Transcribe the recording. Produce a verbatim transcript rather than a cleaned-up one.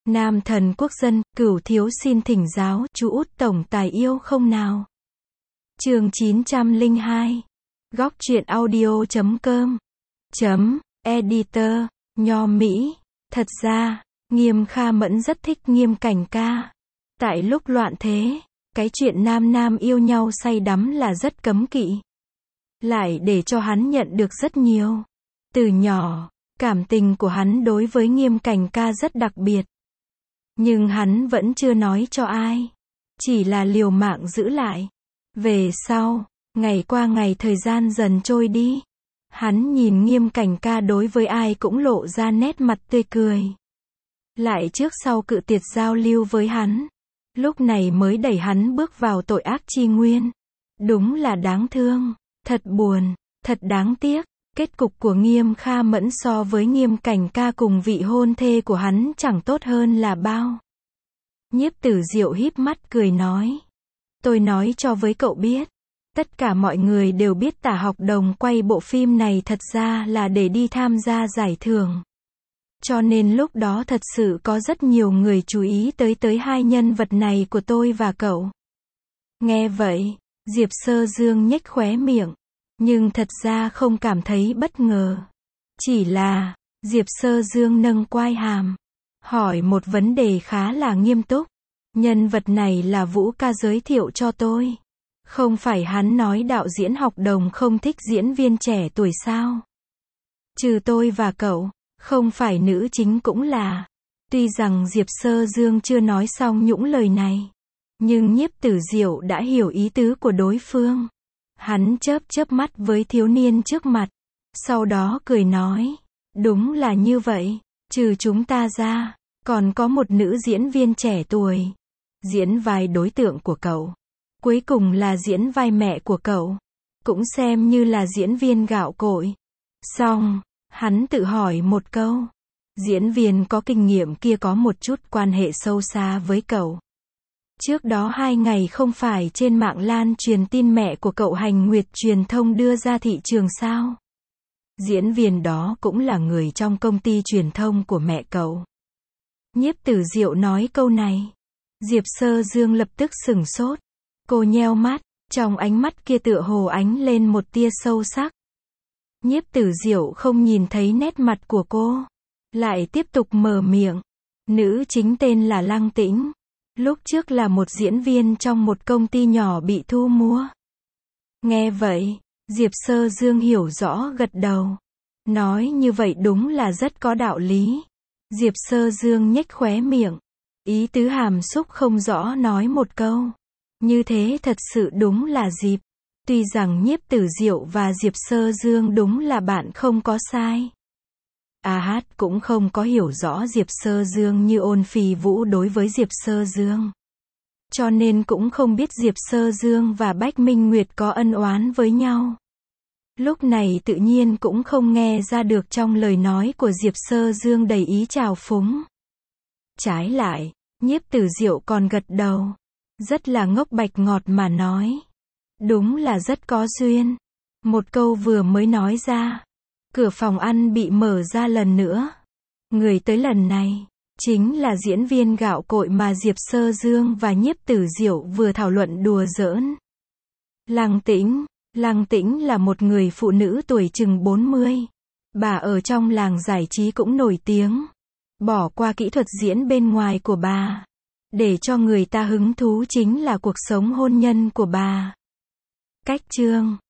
Nam thần quốc dân, cửu thiếu xin thỉnh giáo, chú út tổng tài yêu không nào? Chương chín trăm lẻ hai. Góc truyện audio chấm com. Chấm, editor, nho Mỹ. Thật ra, Nghiêm Kha Mẫn rất thích Nghiêm Cảnh ca. Tại lúc loạn thế, cái chuyện nam nam yêu nhau say đắm là rất cấm kỵ. Lại để cho hắn nhận được rất nhiều. Từ nhỏ, cảm tình của hắn đối với Nghiêm Cảnh ca rất đặc biệt. Nhưng hắn vẫn chưa nói cho ai. Chỉ là liều mạng giữ lại. Về sau, ngày qua ngày thời gian dần trôi đi. Hắn nhìn Nghiêm Cảnh ca đối với ai cũng lộ ra nét mặt tươi cười. Lại trước sau cự tuyệt giao lưu với hắn. Lúc này mới đẩy hắn bước vào tội ác chi nguyên. Đúng là đáng thương, thật buồn, thật đáng tiếc. Kết cục của Nghiêm Kha Mẫn so với Nghiêm Cảnh ca cùng vị hôn thê của hắn chẳng tốt hơn là bao. Nhiếp Tử Diệu híp mắt cười nói. Tôi nói cho với cậu biết. Tất cả mọi người đều biết Tả Học Đồng quay bộ phim này thật ra là để đi tham gia giải thưởng. Cho nên lúc đó thật sự có rất nhiều người chú ý tới tới hai nhân vật này của tôi và cậu. Nghe vậy, Diệp Sơ Dương nhếch khóe miệng. Nhưng thật ra không cảm thấy bất ngờ. Chỉ là, Diệp Sơ Dương nâng quai hàm. Hỏi một vấn đề khá là nghiêm túc. Nhân vật này là Vũ ca giới thiệu cho tôi. Không phải hắn nói đạo diễn Học Đồng không thích diễn viên trẻ tuổi sao? Trừ tôi và cậu, không phải nữ chính cũng là. Tuy rằng Diệp Sơ Dương chưa nói xong những lời này. Nhưng Nhiếp Tử Diệu đã hiểu ý tứ của đối phương. Hắn chớp chớp mắt với thiếu niên trước mặt. Sau đó cười nói. Đúng là như vậy. Trừ chúng ta ra, còn có một nữ diễn viên trẻ tuổi. Diễn vai đối tượng của cậu. Cuối cùng là diễn vai mẹ của cậu. Cũng xem như là diễn viên gạo cội. Xong, hắn tự hỏi một câu. Diễn viên có kinh nghiệm kia có một chút quan hệ sâu xa với cậu. Trước đó hai ngày không phải trên mạng lan truyền tin mẹ của cậu Hành Nguyệt truyền thông đưa ra thị trường sao? Diễn viên đó cũng là người trong công ty truyền thông của mẹ cậu. Nhiếp Tử Diệu nói câu này. Diệp Sơ Dương lập tức sửng sốt. Cô nheo mắt, trong ánh mắt kia tựa hồ ánh lên một tia sâu sắc. Nhiếp Tử Diệu không nhìn thấy nét mặt của cô. Lại tiếp tục mở miệng. Nữ chính tên là Lăng Tĩnh. Lúc trước là một diễn viên trong một công ty nhỏ bị thu mua. Nghe vậy, Diệp Sơ Dương hiểu rõ gật đầu. Nói như vậy đúng là rất có đạo lý. Diệp Sơ Dương nhếch khóe miệng. Ý tứ hàm xúc không rõ nói một câu. Như thế thật sự đúng là dịp. Tuy rằng Nhiếp Tử Diệu và Diệp Sơ Dương đúng là bạn không có sai. A Hát cũng không có hiểu rõ Diệp Sơ Dương như Ôn Phi Vũ đối với Diệp Sơ Dương. Cho nên cũng không biết Diệp Sơ Dương và Bách Minh Nguyệt có ân oán với nhau. Lúc này tự nhiên cũng không nghe ra được trong lời nói của Diệp Sơ Dương đầy ý trào phúng. Trái lại, Nhiếp Tử Diệu còn gật đầu. Rất là ngốc bạch ngọt mà nói. Đúng là rất có duyên. Một câu vừa mới nói ra. Cửa phòng ăn bị mở ra lần nữa. Người tới lần này, chính là diễn viên gạo cội mà Diệp Sơ Dương và Nhiếp Tử Diệu vừa thảo luận đùa giỡn. Lăng Tĩnh. Lăng Tĩnh là một người phụ nữ tuổi chừng bốn mươi. Bà ở trong làng giải trí cũng nổi tiếng. Bỏ qua kỹ thuật diễn bên ngoài của bà. Để cho người ta hứng thú chính là cuộc sống hôn nhân của bà. Cách chương